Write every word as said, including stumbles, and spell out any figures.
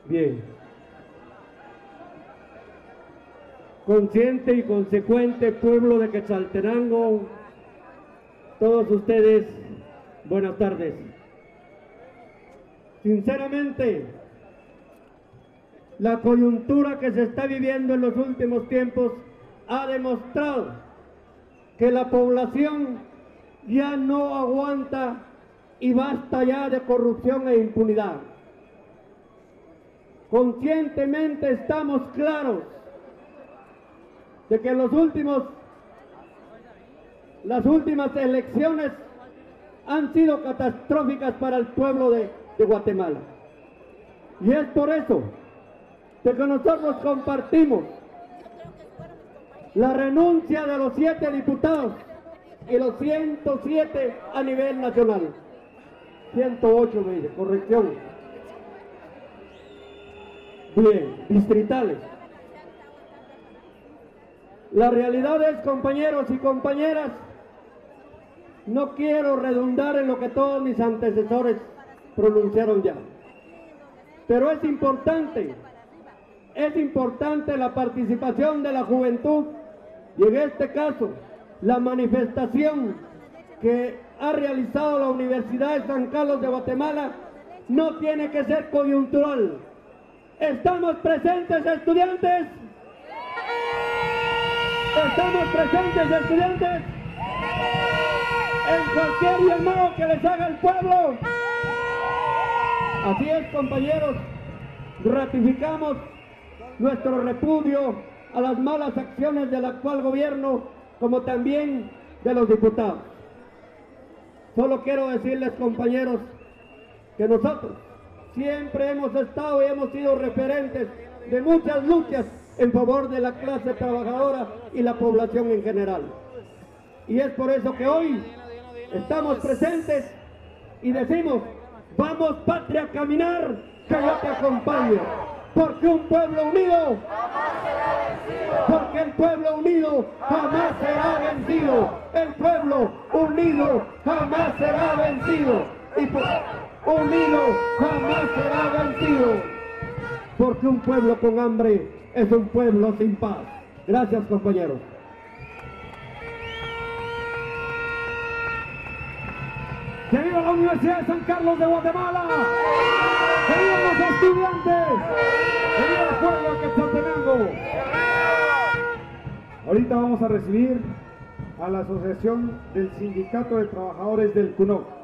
Bien. Consciente y consecuente pueblo de Quetzaltenango, todos ustedes, buenas tardes. Sinceramente, la coyuntura que se está viviendo en los últimos tiempos ha demostrado que la población ya no aguanta y basta ya de corrupción e impunidad. Conscientemente estamos claros de que los últimos, las últimas elecciones han sido catastróficas para el pueblo de, de Guatemala. Y es por eso de que nosotros compartimos la renuncia de los siete diputados y los ciento siete a nivel nacional. ciento ocho, me dice, corrección. Bien, distritales. La realidad es, compañeros y compañeras, no quiero redundar en lo que todos mis antecesores pronunciaron ya, pero es importante, es importante la participación de la juventud y en este caso la manifestación que ha realizado la Universidad de San Carlos de Guatemala no tiene que ser coyuntural. ¿Estamos presentes, estudiantes? ¿Estamos presentes, estudiantes? En cualquier llamado que les haga el pueblo. Así es, compañeros, ratificamos nuestro repudio a las malas acciones del actual gobierno, como también de los diputados. Solo quiero decirles, compañeros, que nosotros siempre hemos estado y hemos sido referentes de muchas luchas en favor de la clase trabajadora y la población en general. Y es por eso que hoy estamos presentes y decimos: vamos, patria, a caminar, que yo te acompaño. Porque un pueblo unido, porque el pueblo unido jamás será vencido. El pueblo unido jamás será vencido. Y por, unido jamás será vencido. Porque un pueblo con hambre es un pueblo sin paz. Gracias, compañeros. ¡Que viva la Universidad de San Carlos de Guatemala! ¡Que vivan los estudiantes! ¡Que viva el pueblo de Quetzaltenango! Ahorita vamos a recibir a la Asociación del Sindicato de Trabajadores del C U N O C.